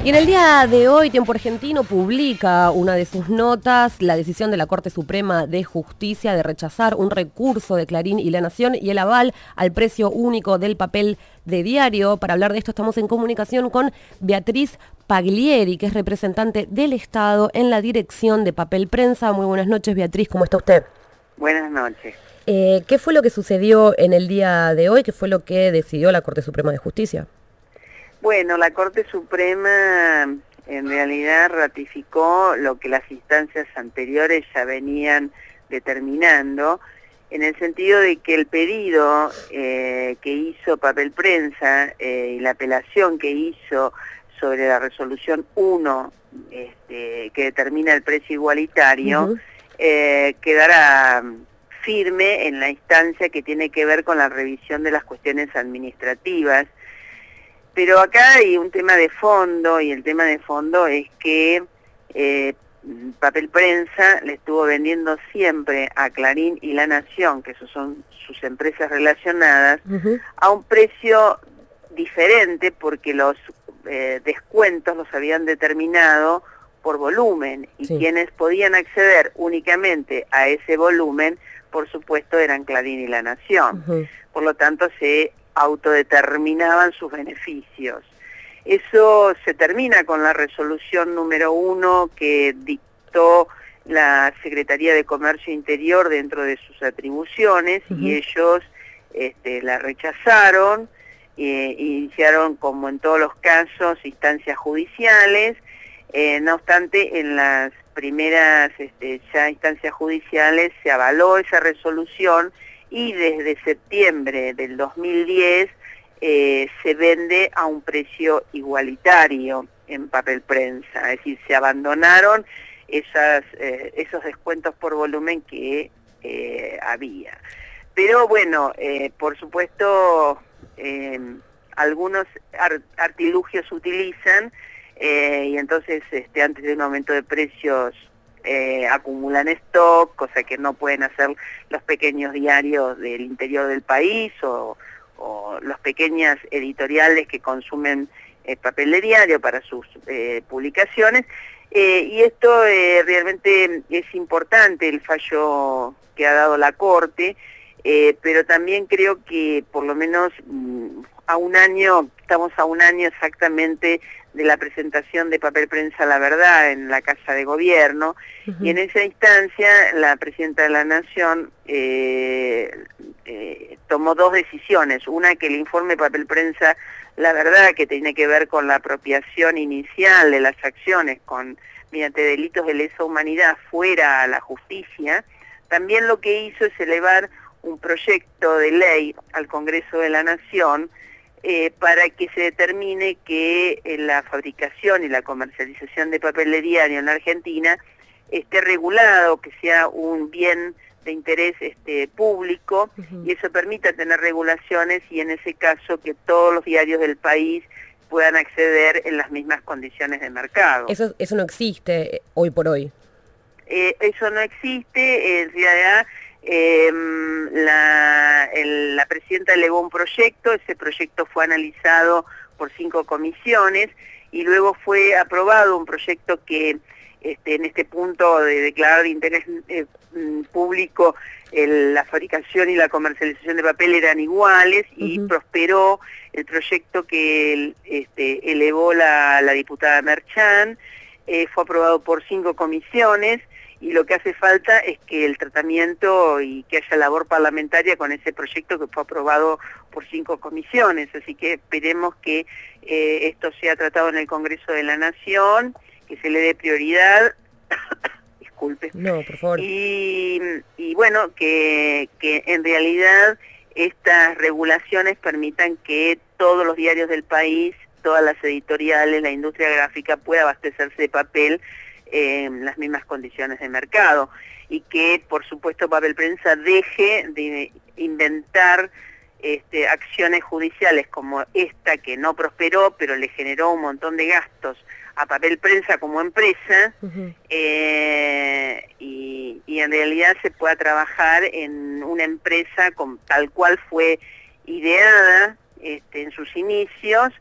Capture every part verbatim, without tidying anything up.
Y en el día de hoy, Tiempo Argentino publica una de sus notas, la decisión de la Corte Suprema de Justicia de rechazar un recurso de Clarín y La Nación y el aval al precio único del papel de diario. Para hablar de esto estamos en comunicación con Beatriz Paglieri, que es representante del Estado en la Dirección de Papel Prensa. Muy buenas noches, Beatriz, ¿cómo está usted? Buenas noches. Eh, ¿Qué fue lo que sucedió en el día de hoy? ¿Qué fue lo que decidió la Corte Suprema de Justicia? Bueno, la Corte Suprema en realidad ratificó lo que las instancias anteriores ya venían determinando, en el sentido de que el pedido eh, que hizo Papel Prensa eh, y la apelación que hizo sobre la resolución uno, este, que determina el precio igualitario, uh-huh. eh, quedará firme en la instancia que tiene que ver con la revisión de las cuestiones administrativas. Pero acá hay un tema de fondo, y el tema de fondo es que eh, Papel Prensa le estuvo vendiendo siempre a Clarín y La Nación, que esos son sus empresas relacionadas, uh-huh. a un precio diferente porque los eh, descuentos los habían determinado por volumen, y sí. quienes podían acceder únicamente a ese volumen, por supuesto, eran Clarín y La Nación. Uh-huh. Por lo tanto, se autodeterminaban sus beneficios. Eso se termina con la resolución número uno que dictó la Secretaría de Comercio Interior dentro de sus atribuciones, uh-huh. y ellos este, la rechazaron, eh, iniciaron, como en todos los casos, instancias judiciales. Eh, no obstante, en las primeras este, ya instancias judiciales se avaló esa resolución, y desde septiembre del dos mil diez eh, se vende a un precio igualitario en Papel Prensa, es decir, se abandonaron esas, eh, esos descuentos por volumen que eh, había. Pero bueno, eh, por supuesto, eh, algunos art artilugios se utilizan, eh, y entonces este, antes de un aumento de precios Eh, acumulan stock, cosa que no pueden hacer los pequeños diarios del interior del país o, o los pequeñas editoriales que consumen eh, papel de diario para sus eh, publicaciones. Eh, y esto eh, realmente es importante, el fallo que ha dado la Corte, eh, pero también creo que por lo menos mmm, a un año, estamos a un año exactamente de la presentación de Papel Prensa La Verdad en la Casa de Gobierno, uh-huh. y en esa instancia la Presidenta de la Nación eh, eh, tomó dos decisiones, una que el informe Papel Prensa La Verdad, que tiene que ver con la apropiación inicial de las acciones con mediante delitos de lesa humanidad, fuera a la justicia. También lo que hizo es elevar un proyecto de ley al Congreso de la Nación, Eh, para que se determine que eh, la fabricación y la comercialización de papel de diario en la Argentina esté regulado, que sea un bien de interés este, público, uh-huh. y eso permita tener regulaciones, y en ese caso que todos los diarios del país puedan acceder en las mismas condiciones de mercado. Eso, eso no existe hoy por hoy. Eh, eso no existe, en realidad. Eh, la, el, la Presidenta elevó un proyecto, ese proyecto fue analizado por cinco comisiones y luego fue aprobado un proyecto que este, en este punto de declarar de interés eh, público el, la fabricación y la comercialización de papel eran iguales, y uh-huh. prosperó el proyecto que este, elevó la, la diputada Merchán, eh, fue aprobado por cinco comisiones. Y lo que hace falta es que el tratamiento y que haya labor parlamentaria con ese proyecto que fue aprobado por cinco comisiones. Así que esperemos que eh, esto sea tratado en el Congreso de la Nación, que se le dé prioridad. Disculpe. No, por favor. Y, y bueno, que, que en realidad estas regulaciones permitan que todos los diarios del país, todas las editoriales, la industria gráfica pueda abastecerse de papel en las mismas condiciones de mercado, y que por supuesto Papel Prensa deje de inventar este, acciones judiciales como esta, que no prosperó pero le generó un montón de gastos a Papel Prensa como empresa, uh-huh. eh, y, y en realidad se pueda trabajar en una empresa con, tal cual fue ideada este, en sus inicios,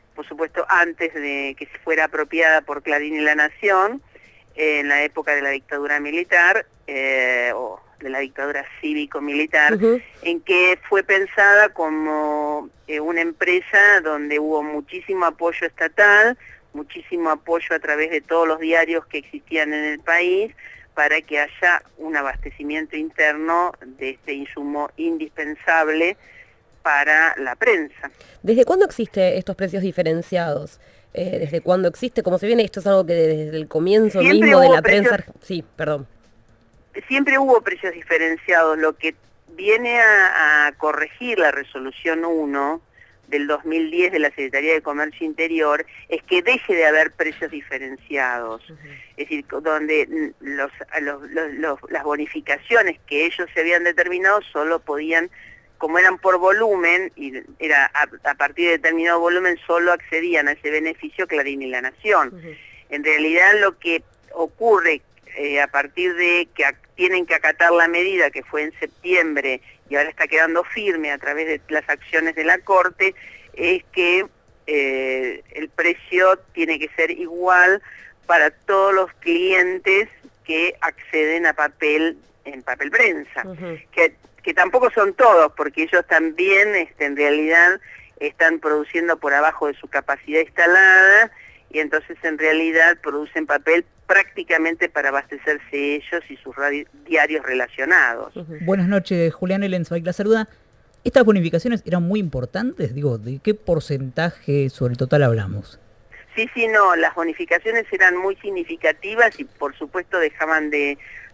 por supuesto antes de que fuera apropiada por Clarín y La Nación, eh, en la época de la dictadura militar, eh, o de la dictadura cívico-militar, uh-huh. en que fue pensada como eh, una empresa donde hubo muchísimo apoyo estatal, muchísimo apoyo a través de todos los diarios que existían en el país, para que haya un abastecimiento interno de este insumo indispensable para la prensa. ¿Desde cuándo existen estos precios diferenciados? Eh, ¿Desde cuándo existe? ¿Cómo se viene? ¿Esto es algo que desde el comienzo Siempre mismo de la precios... prensa? Sí, perdón. Siempre hubo precios diferenciados. Lo que viene a, a corregir la resolución uno del dos mil diez de la Secretaría de Comercio Interior es que deje de haber precios diferenciados. Uh-huh. Es decir, donde los, los, los, los, las bonificaciones que ellos se habían determinado solo podían, como eran por volumen, y era a, a partir de determinado volumen, solo accedían a ese beneficio Clarín y La Nación. Uh-huh. En realidad lo que ocurre Eh, a partir de que tienen que acatar la medida que fue en septiembre y ahora está quedando firme a través de las acciones de la Corte, es que eh, el precio tiene que ser igual para todos los clientes que acceden a papel en papel prensa, uh-huh. que, que tampoco son todos, porque ellos también este, en realidad están produciendo por abajo de su capacidad instalada, y entonces en realidad producen papel prácticamente para abastecerse ellos y sus diarios relacionados. Uh-huh. Buenas noches, Julián Elenzweig la saluda. ¿Estas bonificaciones eran muy importantes? Digo, ¿de qué porcentaje sobre el total hablamos? Sí, sí, no, las bonificaciones eran muy significativas y por supuesto dejaban de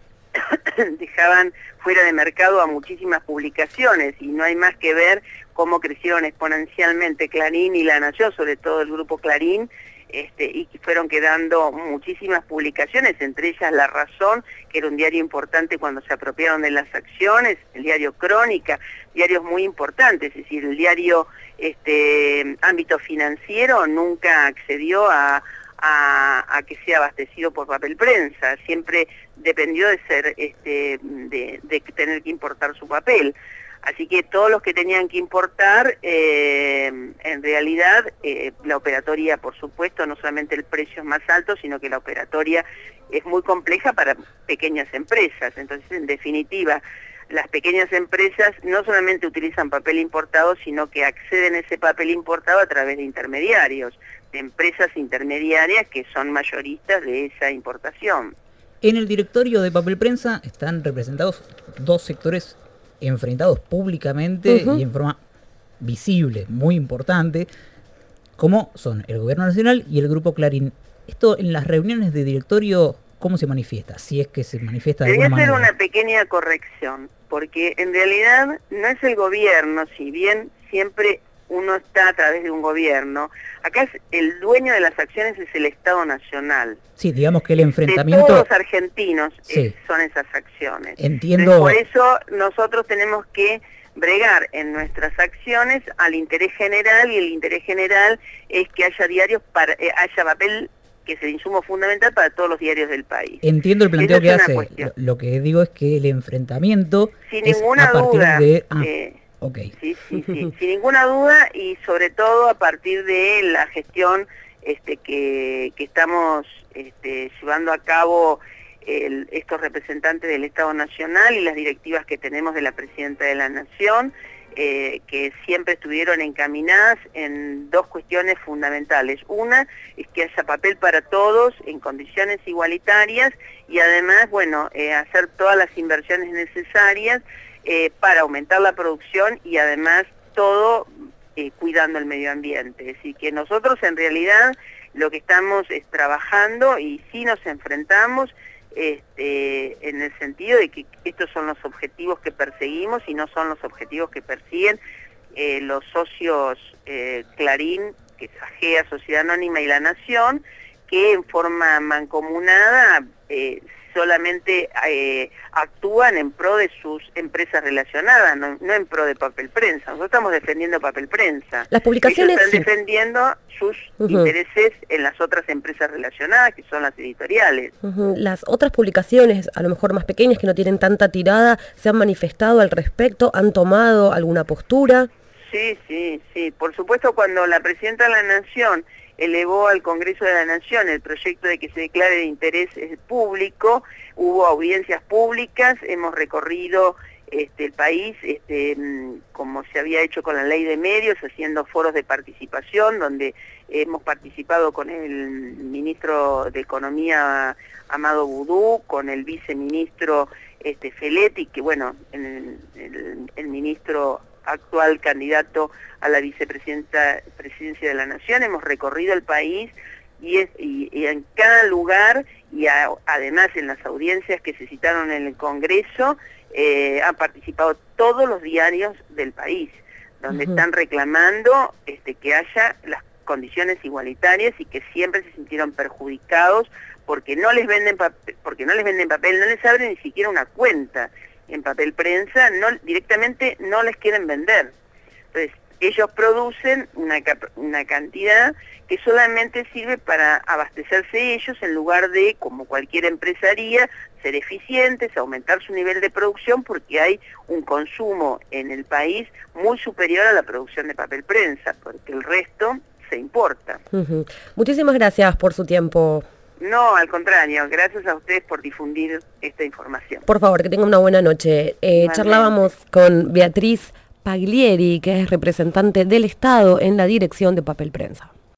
dejaban fuera de mercado a muchísimas publicaciones, y no hay más que ver cómo crecieron exponencialmente Clarín y La Nación, sobre todo el grupo Clarín, Este, y fueron quedando muchísimas publicaciones, entre ellas La Razón, que era un diario importante cuando se apropiaron de las acciones, el diario Crónica, diarios muy importantes, es decir, el diario este, Ámbito Financiero nunca accedió a, a, a que sea abastecido por papel prensa, siempre dependió de ser, este, de, de tener que importar su papel. Así que todos los que tenían que importar, eh, en realidad, eh, la operatoria, por supuesto, no solamente el precio es más alto, sino que la operatoria es muy compleja para pequeñas empresas. Entonces, en definitiva, las pequeñas empresas no solamente utilizan papel importado, sino que acceden a ese papel importado a través de intermediarios, de empresas intermediarias que son mayoristas de esa importación. En el directorio de Papel Prensa están representados dos sectores enfrentados públicamente uh-huh. y en forma visible, muy importante, como son el Gobierno Nacional y el Grupo Clarín. Esto en las reuniones de directorio, ¿cómo se manifiesta? Si es que se manifiesta de alguna manera. Debe hacer una pequeña corrección, porque en realidad no es el gobierno, si bien siempre uno está a través de un gobierno, acá es el dueño de las acciones es el Estado Nacional. Sí, digamos que el enfrentamiento... De todos los argentinos sí. eh, son esas acciones. Entiendo. Entonces, por eso nosotros tenemos que bregar en nuestras acciones al interés general, y el interés general es que haya diarios, para eh, haya papel, que es el insumo fundamental para todos los diarios del país. Entiendo el planteo que hace. Lo, lo que digo es que el enfrentamiento Sin es ninguna a partir duda, de... Ah, eh, okay. Sí, sí, sí, sin ninguna duda, y sobre todo a partir de la gestión este, que, que estamos este, llevando a cabo el, estos representantes del Estado Nacional y las directivas que tenemos de la Presidenta de la Nación, eh, que siempre estuvieron encaminadas en dos cuestiones fundamentales. Una es que haya papel para todos en condiciones igualitarias, y además, bueno, eh, hacer todas las inversiones necesarias Eh, para aumentar la producción y además todo eh, cuidando el medio ambiente. Es decir, que nosotros en realidad lo que estamos es trabajando, y sí nos enfrentamos este, en el sentido de que estos son los objetivos que perseguimos y no son los objetivos que persiguen eh, los socios eh, Clarín, que es AGEA, Sociedad Anónima, y La Nación, que en forma mancomunada eh, solamente eh, actúan en pro de sus empresas relacionadas, no, no en pro de papel prensa. Nosotros estamos defendiendo papel prensa. Las publicaciones... Ellos están defendiendo sus uh-huh. intereses en las otras empresas relacionadas, que son las editoriales. Uh-huh. Las otras publicaciones, a lo mejor más pequeñas, que no tienen tanta tirada, ¿se han manifestado al respecto? ¿Han tomado alguna postura? Sí, sí, sí. Por supuesto, cuando la Presidenta de la Nación elevó al Congreso de la Nación el proyecto de que se declare de interés público, hubo audiencias públicas, hemos recorrido este, el país, este, como se había hecho con la ley de medios, haciendo foros de participación, donde hemos participado con el ministro de Economía, Amado Boudou, con el viceministro este, Feletti, que bueno, el, el, el ministro actual candidato a la vicepresidencia presidencia de la Nación. Hemos recorrido el país y, es, y, y en cada lugar, y a, además en las audiencias que se citaron en el Congreso, eh, han participado todos los diarios del país, donde uh-huh. están reclamando este, que haya las condiciones igualitarias y que siempre se sintieron perjudicados porque no les venden papel, porque no les venden papel, no les abren ni siquiera una cuenta en papel prensa, no, directamente no les quieren vender. Entonces, ellos producen una, una cantidad que solamente sirve para abastecerse ellos en lugar de, como cualquier empresaría, ser eficientes, aumentar su nivel de producción, porque hay un consumo en el país muy superior a la producción de papel prensa, porque el resto se importa. Uh-huh. Muchísimas gracias por su tiempo. No, al contrario, gracias a ustedes por difundir esta información. Por favor, que tengan una buena noche. Eh, charlábamos con Beatriz Paglieri, que es representante del Estado en la Dirección de Papel Prensa.